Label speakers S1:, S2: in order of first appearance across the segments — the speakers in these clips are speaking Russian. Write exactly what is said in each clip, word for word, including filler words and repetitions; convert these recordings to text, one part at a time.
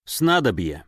S1: Снадобье.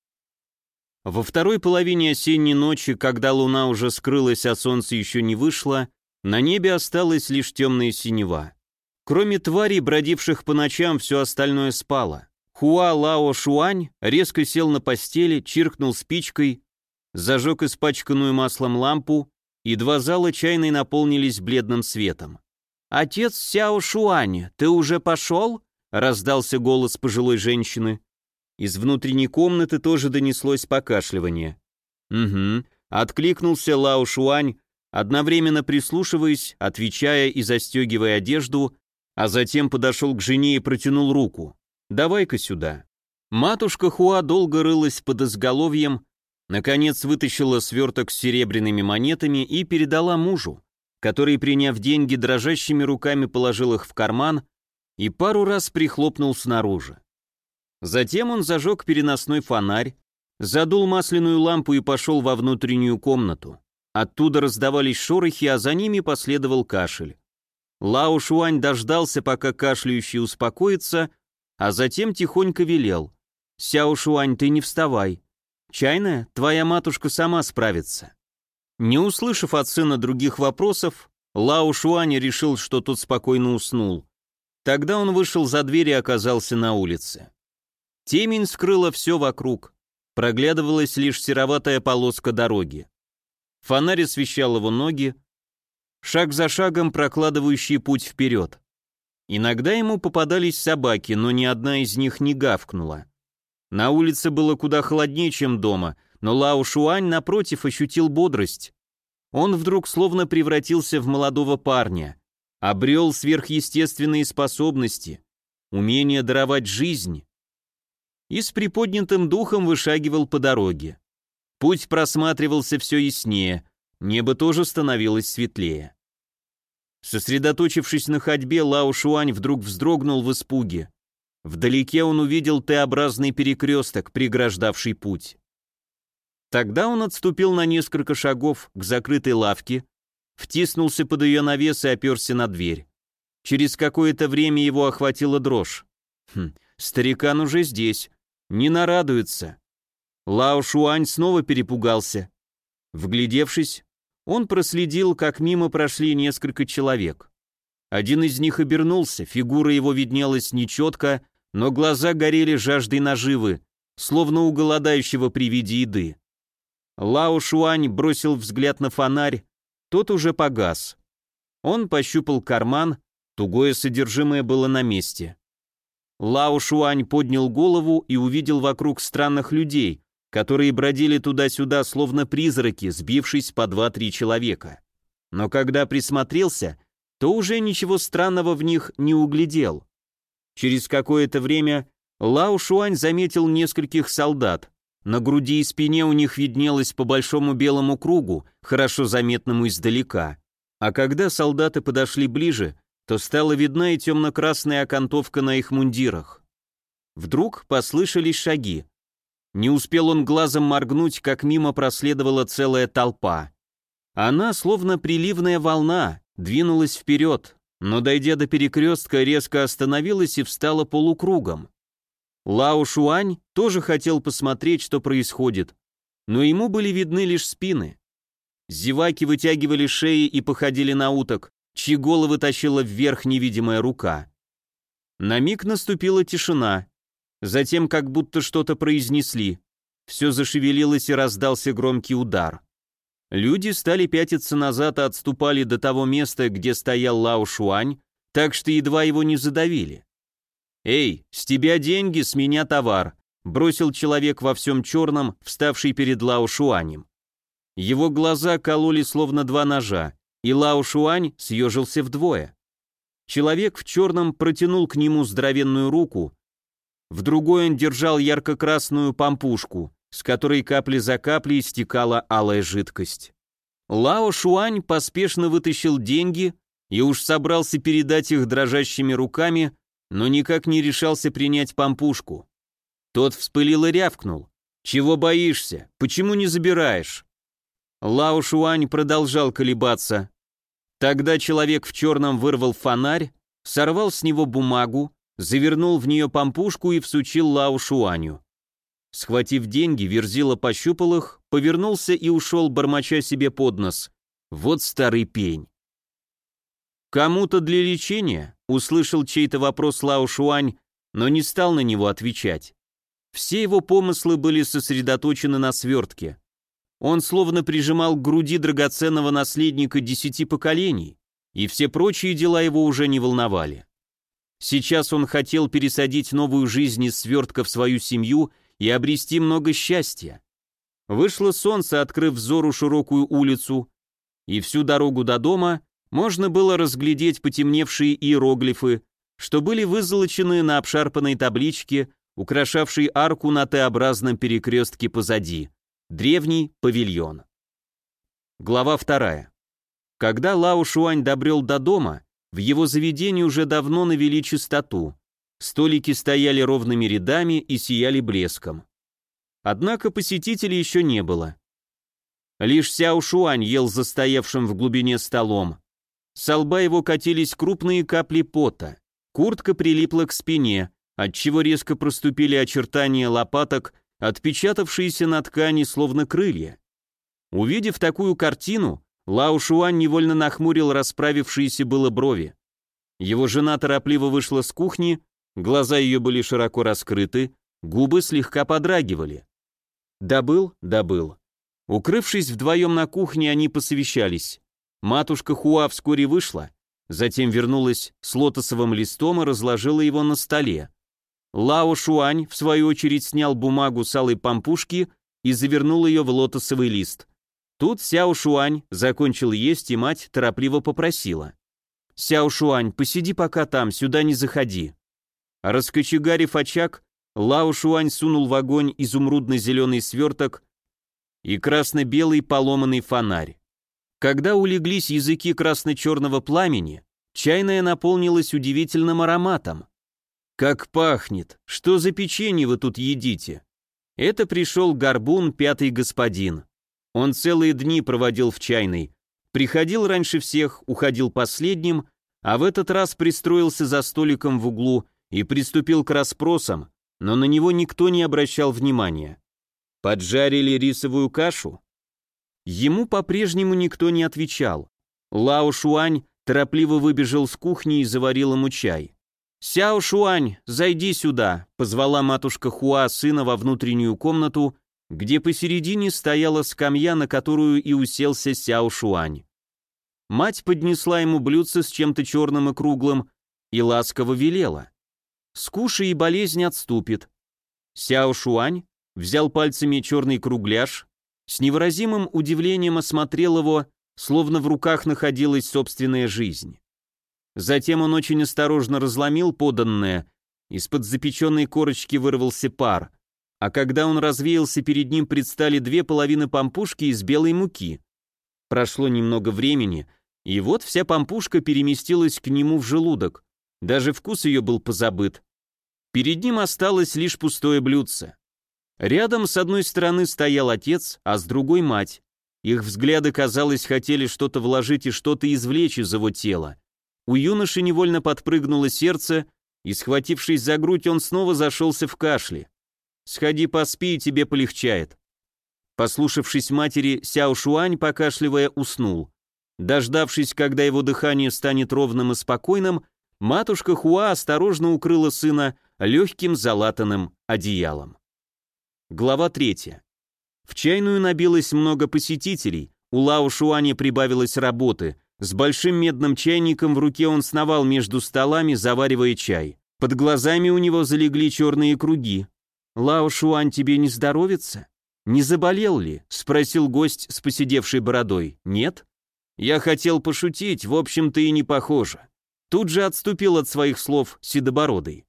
S1: Во второй половине осенней ночи, когда луна уже скрылась, а солнце еще не вышло, на небе осталась лишь темная синева. Кроме тварей, бродивших по ночам, все остальное спало. Хуа Лао Шуань резко сел на постели, чиркнул спичкой, зажег испачканную маслом лампу, и два зала чайной наполнились бледным светом. «Отец Сяо Шуань, ты уже пошел?» — раздался голос пожилой женщины. Из внутренней комнаты тоже донеслось покашливание. «Угу», — откликнулся Лао Шуань, одновременно прислушиваясь, отвечая и застегивая одежду, а затем подошел к жене и протянул руку. «Давай-ка сюда». Матушка Хуа долго рылась под изголовьем, наконец вытащила сверток с серебряными монетами и передала мужу, который, приняв деньги, дрожащими руками положил их в карман и пару раз прихлопнул снаружи. Затем он зажег переносной фонарь, задул масляную лампу и пошел во внутреннюю комнату. Оттуда раздавались шорохи, а за ними последовал кашель. Лао Шуань дождался, пока кашляющий успокоится, а затем тихонько велел: «Сяо Шуань, ты не вставай. Чайная, твоя матушка сама справится». Не услышав от сына других вопросов, Лао Шуань решил, что тот спокойно уснул. Тогда он вышел за дверь и оказался на улице. Темень скрыла все вокруг, проглядывалась лишь сероватая полоска дороги. Фонарь освещал его ноги, шаг за шагом прокладывающий путь вперед. Иногда ему попадались собаки, но ни одна из них не гавкнула. На улице было куда холоднее, чем дома, но Лао Шуань, напротив, ощутил бодрость. Он вдруг словно превратился в молодого парня, обрел сверхъестественные способности, умение даровать жизнь, и с приподнятым духом вышагивал по дороге. Путь просматривался все яснее, небо тоже становилось светлее. Сосредоточившись на ходьбе, Лао Шуань вдруг вздрогнул в испуге. Вдалеке он увидел Т-образный перекресток, преграждавший путь. Тогда он отступил на несколько шагов к закрытой лавке, втиснулся под ее навес и оперся на дверь. Через какое-то время его охватила дрожь. Хм, старикан уже здесь, не нарадуется. Лао Шуань снова перепугался. Вглядевшись, он проследил, как мимо прошли несколько человек. Один из них обернулся, фигура его виднелась нечетко, но глаза горели жаждой наживы, словно у голодающего при виде еды. Лао Шуань бросил взгляд на фонарь, тот уже погас. Он пощупал карман, тугое содержимое было на месте. Лао Шуань поднял голову и увидел вокруг странных людей, которые бродили туда-сюда, словно призраки, сбившись по два-три человека. Но когда присмотрелся, то уже ничего странного в них не углядел. Через какое-то время Лао Шуань заметил нескольких солдат. На груди и спине у них виднелось по большому белому кругу, хорошо заметному издалека. А когда солдаты подошли ближе, то стала видна и темно-красная окантовка на их мундирах. Вдруг послышались шаги. Не успел он глазом моргнуть, как мимо проследовала целая толпа. Она, словно приливная волна, двинулась вперед, но, дойдя до перекрестка, резко остановилась и встала полукругом. Лао Шуань тоже хотел посмотреть, что происходит, но ему были видны лишь спины. Зеваки вытягивали шеи и походили на уток, чьи головы тащила вверх невидимая рука. На миг наступила тишина, затем как будто что-то произнесли. Все зашевелилось и раздался громкий удар. Люди стали пятиться назад и отступали до того места, где стоял Лао Шуань, так что едва его не задавили. «Эй, с тебя деньги, с меня товар», — бросил человек во всем черном, вставший перед Лао Шуанем. Его глаза кололи словно два ножа, и Лао Шуань съежился вдвое. Человек в черном протянул к нему здоровенную руку, в другой он держал ярко-красную пампушку, с которой капли за каплей стекала алая жидкость. Лао Шуань поспешно вытащил деньги и уж собрался передать их дрожащими руками, но никак не решался принять пампушку. Тот вспылил и рявкнул: «Чего боишься? Почему не забираешь?» Лао Шуань продолжал колебаться. Тогда человек в черном вырвал фонарь, сорвал с него бумагу, завернул в нее пампушку и всучил Лао Шуаню. Схватив деньги, Верзила пощупал их, повернулся и ушел, бормоча себе под нос. Вот старый пень. «Кому-то для лечения?» — услышал чей-то вопрос Лао Шуань, но не стал на него отвечать. Все его помыслы были сосредоточены на свертке. Он словно прижимал к груди драгоценного наследника десяти поколений, и все прочие дела его уже не волновали. Сейчас он хотел пересадить новую жизнь из свертка в свою семью и обрести много счастья. Вышло солнце, открыв взору широкую улицу, и всю дорогу до дома можно было разглядеть потемневшие иероглифы, что были вызолочены на обшарпанной табличке, украшавшей арку на Т-образном перекрестке позади. Древний павильон. Глава вторая. Когда Лао Шуань добрел до дома, в его заведении уже давно навели чистоту. Столики стояли ровными рядами и сияли блеском. Однако посетителей еще не было. Лишь Сяо Шуань ел за стоявшим в глубине столом. Со лба его катились крупные капли пота. Куртка прилипла к спине, отчего резко проступили очертания лопаток, отпечатавшиеся на ткани словно крылья. Увидев такую картину, Лао Шуань невольно нахмурил расправившиеся было брови. Его жена торопливо вышла с кухни, глаза ее были широко раскрыты, губы слегка подрагивали. Добыл? Добыл. Укрывшись вдвоем на кухне, они посовещались. Матушка Хуа вскоре вышла, затем вернулась с лотосовым листом и разложила его на столе. Лао Шуань, в свою очередь, снял бумагу с алой пампушки и завернул ее в лотосовый лист. Тут Сяо Шуань закончил есть, и мать торопливо попросила: «Сяо Шуань, посиди пока там, сюда не заходи». Раскочегарив очаг, Лао Шуань сунул в огонь изумрудно-зеленый сверток и красно-белый поломанный фонарь. Когда улеглись языки красно-черного пламени, чайная наполнилась удивительным ароматом. «Как пахнет! Что за печенье вы тут едите?» Это пришел горбун, пятый господин. Он целые дни проводил в чайной. Приходил раньше всех, уходил последним, а в этот раз пристроился за столиком в углу и приступил к расспросам, но на него никто не обращал внимания. Поджарили рисовую кашу? Ему по-прежнему никто не отвечал. Лао Шуань торопливо выбежал с кухни и заварил ему чай. «Сяо Шуань, зайди сюда», — позвала матушка Хуа сына во внутреннюю комнату, где посередине стояла скамья, на которую и уселся Сяо Шуань. Мать поднесла ему блюдце с чем-то черным и круглым и ласково велела: «Скушай, и болезнь отступит». Сяо Шуань взял пальцами черный кругляш, с невыразимым удивлением осмотрел его, словно в руках находилась собственная жизнь. Затем он очень осторожно разломил поданное, из-под запеченной корочки вырвался пар, а когда он развеялся, перед ним предстали две половины пампушки из белой муки. Прошло немного времени, и вот вся пампушка переместилась к нему в желудок, даже вкус ее был позабыт. Перед ним осталось лишь пустое блюдце. Рядом с одной стороны стоял отец, а с другой мать. Их взгляды, казалось, хотели что-то вложить и что-то извлечь из его тела. У юноши невольно подпрыгнуло сердце, и, схватившись за грудь, он снова зашелся в кашле. «Сходи поспи, и тебе полегчает». Послушавшись матери, Сяо Шуань, покашливая, уснул. Дождавшись, когда его дыхание станет ровным и спокойным, матушка Хуа осторожно укрыла сына легким залатанным одеялом. Глава третья. В чайную набилось много посетителей, у Лао Шуаня прибавилось работы. С большим медным чайником в руке он сновал между столами, заваривая чай. Под глазами у него залегли черные круги. «Лао Шуань, тебе не здоровится? Не заболел ли?» — спросил гость с поседевшей бородой. «Нет?» «Я хотел пошутить, в общем-то и не похоже». Тут же отступил от своих слов седобородый.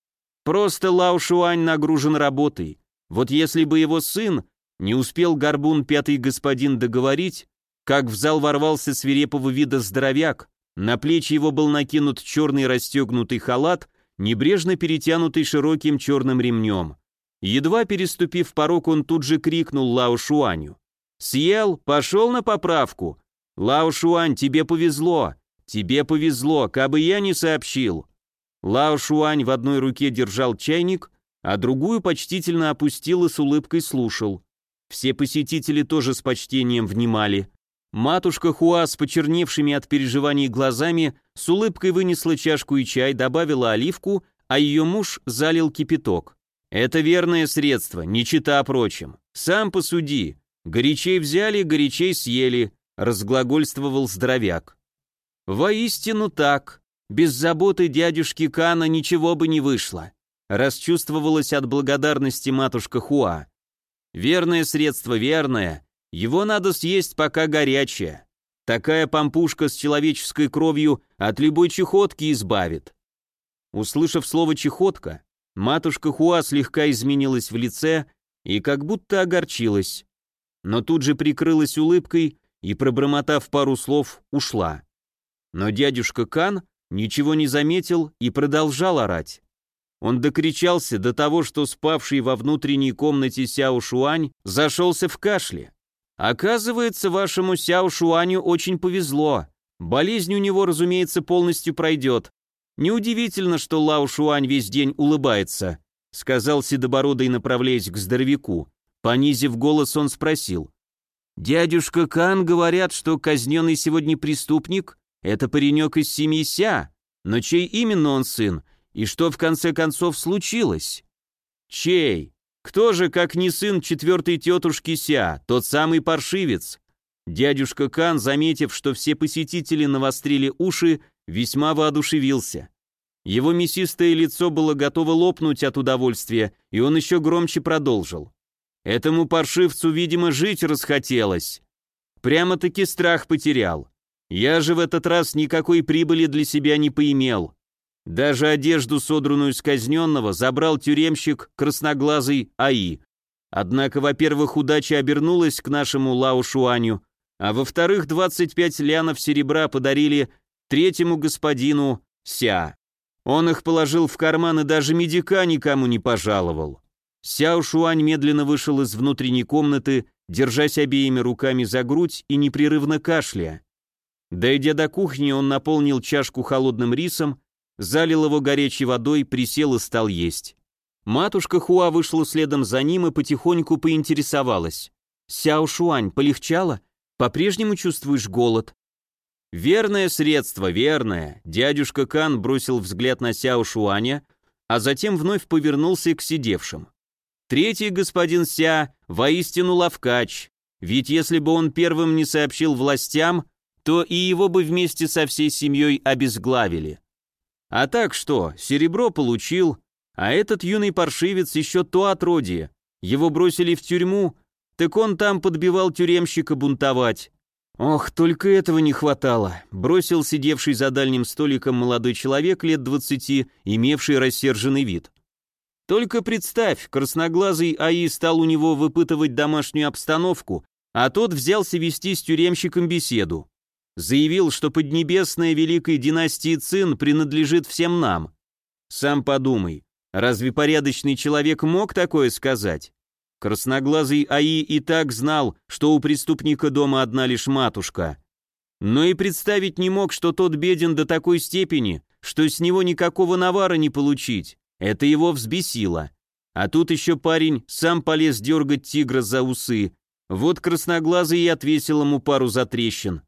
S1: «Просто Лао Шуань нагружен работой. Вот если бы его сын...» Не успел горбун пятый господин договорить, как в зал ворвался свирепого вида здоровяк, на плечи его был накинут черный расстегнутый халат, небрежно перетянутый широким черным ремнем. Едва переступив порог, он тут же крикнул Лао Шуаню: «Съел? Пошел на поправку! Лао Шуань, тебе повезло! Тебе повезло, кабы я не сообщил!» Лао Шуань в одной руке держал чайник, а другую почтительно опустил и с улыбкой слушал. Все посетители тоже с почтением внимали. Матушка Хуа с почерневшими от переживаний глазами с улыбкой вынесла чашку и чай, добавила оливку, а ее муж залил кипяток. «Это верное средство, не чита прочим. Сам посуди. Горячей взяли, горячей съели», — разглагольствовал здоровяк. «Воистину так. Без заботы дядюшки Кана ничего бы не вышло», — расчувствовалась от благодарности матушка Хуа. «Верное средство, верное. Его надо съесть, пока горячее. Такая пампушка с человеческой кровью от любой чехотки избавит». Услышав слово «чехотка», матушка Хуа слегка изменилась в лице и как будто огорчилась, но тут же прикрылась улыбкой и, пробормотав пару слов, ушла. Но дядюшка Кан ничего не заметил и продолжал орать. Он докричался до того, что спавший во внутренней комнате Сяо Шуань зашелся в кашле. «Оказывается, вашему Сяо Шуаню очень повезло. Болезнь у него, разумеется, полностью пройдет. Неудивительно, что Лао Шуань весь день улыбается», сказал седобородый, направляясь к здоровяку. Понизив голос, он спросил: «Дядюшка Кан, говорят, что казненный сегодня преступник — это паренек из семьи Ся, но чей именно он сын, и что в конце концов случилось?» «Чей? Кто же, как не сын четвертой тетушки Ся, тот самый паршивец?» Дядюшка Кан, заметив, что все посетители навострили уши, весьма воодушевился. Его мясистое лицо было готово лопнуть от удовольствия, и он еще громче продолжил. «Этому паршивцу, видимо, жить расхотелось. Прямо-таки страх потерял. Я же в этот раз никакой прибыли для себя не поимел. Даже одежду, содранную с казненного, забрал тюремщик красноглазый Аи. Однако, во-первых, удача обернулась к нашему Лао Шуаню, а во-вторых, двадцать пять лянов серебра подарили третьему господину Ся. Он их положил в карман и даже медика никому не пожаловал». Сяо Шуань медленно вышел из внутренней комнаты, держась обеими руками за грудь и непрерывно кашляя. Дойдя до кухни, он наполнил чашку холодным рисом, залил его горячей водой, присел и стал есть. Матушка Хуа вышла следом за ним и потихоньку поинтересовалась: «Сяо Шуань, полегчало? По-прежнему чувствуешь голод?» «Верное средство, верное», — дядюшка Кан бросил взгляд на Сяо Шуаня, а затем вновь повернулся к сидевшим. «Третий господин Ся воистину ловкач, ведь если бы он первым не сообщил властям, то и его бы вместе со всей семьей обезглавили. А так что, серебро получил, а этот юный паршивец еще то отродье, его бросили в тюрьму, так он там подбивал тюремщика бунтовать. Ох, только этого не хватало», — бросил сидевший за дальним столиком молодой человек лет двадцати, имевший рассерженный вид. «Только представь, красноглазый Аи стал у него выпытывать домашнюю обстановку, а тот взялся вести с тюремщиком беседу. Заявил, что Поднебесная Великой династии Цин принадлежит всем нам. Сам подумай, разве порядочный человек мог такое сказать? Красноглазый Аи и так знал, что у преступника дома одна лишь матушка. Но и представить не мог, что тот беден до такой степени, что с него никакого навара не получить. Это его взбесило. А тут еще парень сам полез дергать тигра за усы. Вот красноглазый и отвесил ему пару затрещин.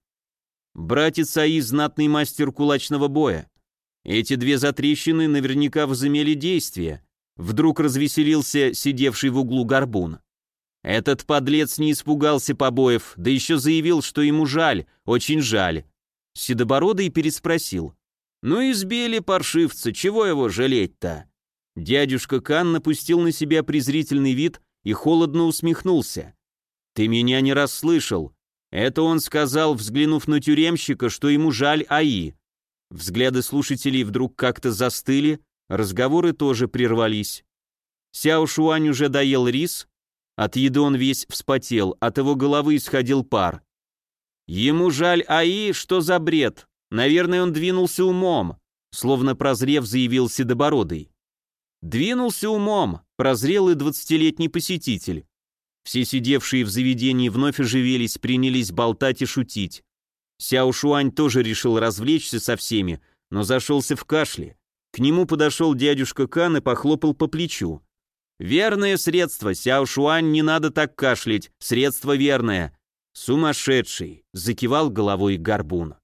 S1: Братец Аи — знатный мастер кулачного боя. Эти две затрещины наверняка возымели действие. Вдруг развеселился сидевший в углу горбун. Этот подлец не испугался побоев, да еще заявил, что ему жаль, очень жаль. Седобородый переспросил: «Ну избили паршивца, чего его жалеть-то?» Дядюшка Кан напустил на себя презрительный вид и холодно усмехнулся. «Ты меня не расслышал. Это он сказал, взглянув на тюремщика, что ему жаль Аи». Взгляды слушателей вдруг как-то застыли, разговоры тоже прервались. Сяо Шуань уже доел рис, от еды он весь вспотел, от его головы исходил пар. «Ему жаль Аи, что за бред? Наверное, он двинулся умом», словно прозрев, заявил седобородый. «Двинулся умом», прозрел и двадцатилетний посетитель. Все сидевшие в заведении вновь оживились, принялись болтать и шутить. Сяо Шуань тоже решил развлечься со всеми, но зашелся в кашле. К нему подошел дядюшка Кан и похлопал по плечу. «Верное средство, Сяо Шуань, не надо так кашлять, средство верное». «Сумасшедший», — закивал головой Горбун.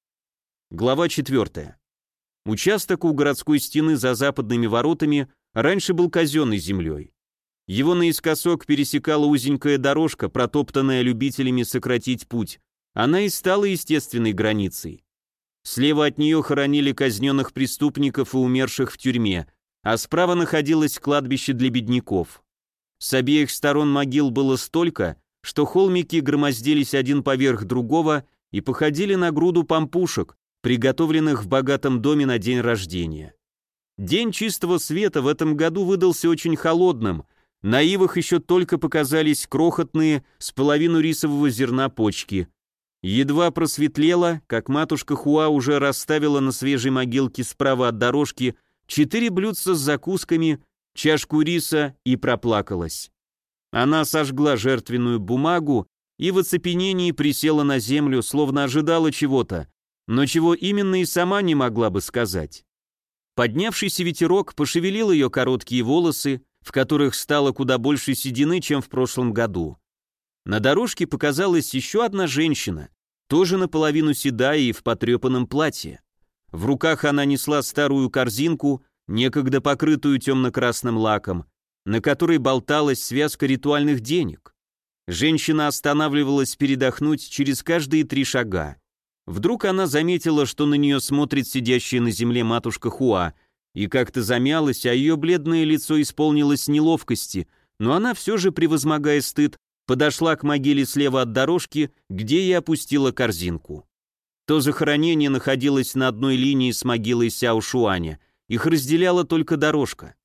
S1: Глава четвертая. Участок у городской стены за западными воротами раньше был казенной землей. Его наискосок пересекала узенькая дорожка, протоптанная любителями сократить путь. Она и стала естественной границей. Слева от нее хоронили казненных преступников и умерших в тюрьме, а справа находилось кладбище для бедняков. С обеих сторон могил было столько, что холмики громоздились один поверх другого и походили на груду пампушек, приготовленных в богатом доме на день рождения. День чистого света в этом году выдался очень холодным, на ивах еще только показались крохотные с половину рисового зерна почки. Едва просветлело, как матушка Хуа уже расставила на свежей могилке справа от дорожки четыре блюдца с закусками, чашку риса и проплакалась. Она сожгла жертвенную бумагу и в оцепенении присела на землю, словно ожидала чего-то, но чего именно и сама не могла бы сказать. Поднявшийся ветерок пошевелил ее короткие волосы, в которых стало куда больше седины, чем в прошлом году. На дорожке показалась еще одна женщина, тоже наполовину седая и в потрепанном платье. В руках она несла старую корзинку, некогда покрытую темно-красным лаком, на которой болталась связка ритуальных денег. Женщина останавливалась передохнуть через каждые три шага. Вдруг она заметила, что на нее смотрит сидящая на земле матушка Хуа, и как-то замялась, а ее бледное лицо исполнилось неловкости, но она все же, превозмогая стыд, подошла к могиле слева от дорожки, где и опустила корзинку. То захоронение находилось на одной линии с могилой Сяо Шуаня, их разделяла только дорожка.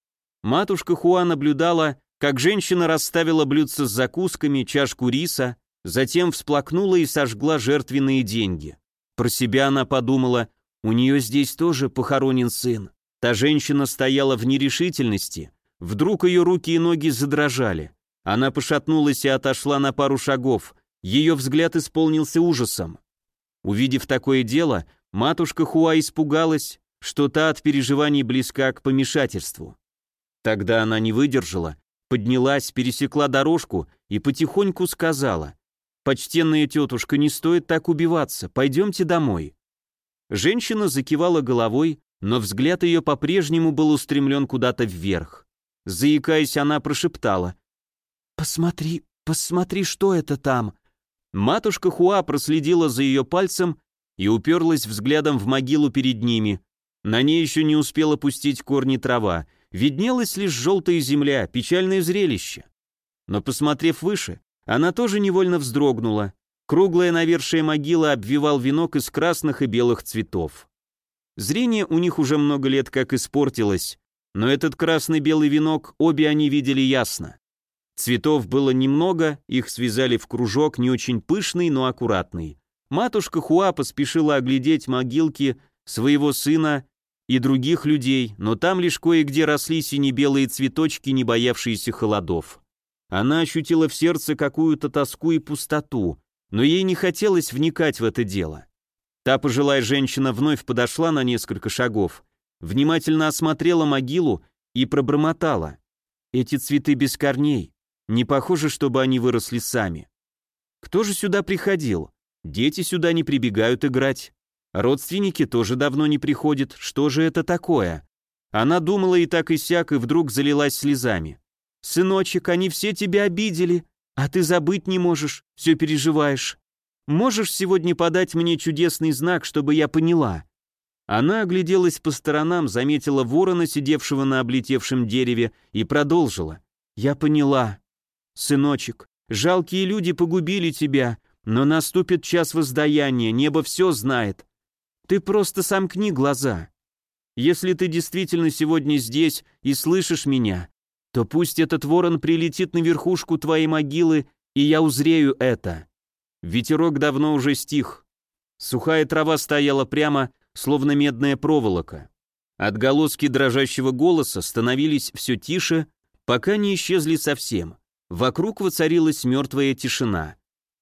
S1: Матушка Хуа наблюдала, как женщина расставила блюдце с закусками, чашку риса, затем всплакнула и сожгла жертвенные деньги. Про себя она подумала, у нее здесь тоже похоронен сын. Та женщина стояла в нерешительности, вдруг ее руки и ноги задрожали. Она пошатнулась и отошла на пару шагов, ее взгляд исполнился ужасом. Увидев такое дело, матушка Хуа испугалась, что та от переживаний близка к помешательству. Тогда она не выдержала, поднялась, пересекла дорожку и потихоньку сказала: «Почтенная тетушка, не стоит так убиваться, пойдемте домой». Женщина закивала головой, но взгляд ее по-прежнему был устремлен куда-то вверх. Заикаясь, она прошептала: «Посмотри, посмотри, что это там». Матушка Хуа проследила за ее пальцем и уперлась взглядом в могилу перед ними. На ней еще не успела пустить корни трава, виднелась лишь желтая земля, печальное зрелище. Но, посмотрев выше, она тоже невольно вздрогнула. Круглая навершие могила обвивал венок из красных и белых цветов. Зрение у них уже много лет как испортилось, но этот красно-белый венок обе они видели ясно. Цветов было немного, их связали в кружок, не очень пышный, но аккуратный. Матушка Хуа поспешила оглядеть могилки своего сына и других людей, но там лишь кое-где росли сине-белые цветочки, не боявшиеся холодов. Она ощутила в сердце какую-то тоску и пустоту, но ей не хотелось вникать в это дело. Та пожилая женщина вновь подошла на несколько шагов, внимательно осмотрела могилу и пробормотала: «Эти цветы без корней, не похоже, чтобы они выросли сами. Кто же сюда приходил? Дети сюда не прибегают играть. Родственники тоже давно не приходят, что же это такое?» Она думала и так и сяк, и вдруг залилась слезами. «Сыночек, они все тебя обидели, а ты забыть не можешь, все переживаешь. Можешь сегодня подать мне чудесный знак, чтобы я поняла?» Она огляделась по сторонам, заметила ворона, сидевшего на облетевшем дереве, и продолжила: «Я поняла. Сыночек, жалкие люди погубили тебя, но наступит час воздаяния, небо все знает. Ты просто сомкни глаза. Если ты действительно сегодня здесь и слышишь меня, то пусть этот ворон прилетит на верхушку твоей могилы, и я узрею это». Ветерок давно уже стих. Сухая трава стояла прямо, словно медная проволока. Отголоски дрожащего голоса становились все тише, пока не исчезли совсем. Вокруг воцарилась мертвая тишина.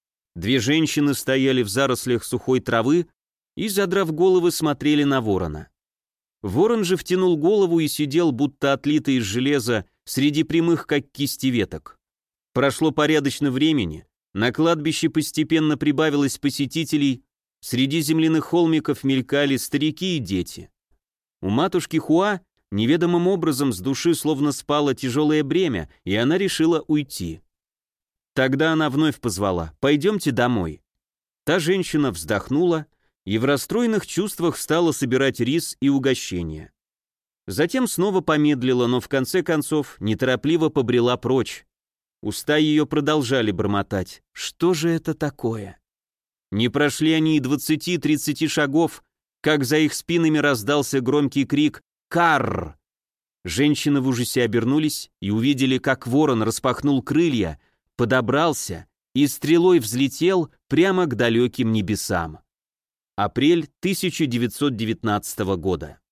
S1: Две женщины стояли в зарослях сухой травы и, задрав головы, смотрели на ворона. Ворон же втянул голову и сидел, будто отлитый из железа, среди прямых, как кисти веток. Прошло порядочно времени, на кладбище постепенно прибавилось посетителей, среди земляных холмиков мелькали старики и дети. У матушки Хуа неведомым образом с души словно спало тяжелое бремя, и она решила уйти. Тогда она вновь позвала: «Пойдемте домой». Та женщина вздохнула и в расстроенных чувствах стала собирать рис и угощения. Затем снова помедлила, но в конце концов неторопливо побрела прочь. Уста ее продолжали бормотать: «Что же это такое?» Не прошли они и двадцати-тридцати шагов, как за их спинами раздался громкий крик «Карр!». Женщины в ужасе обернулись и увидели, как ворон распахнул крылья, подобрался и стрелой взлетел прямо к далеким небесам. Апрель тысяча девятьсот девятнадцатого года.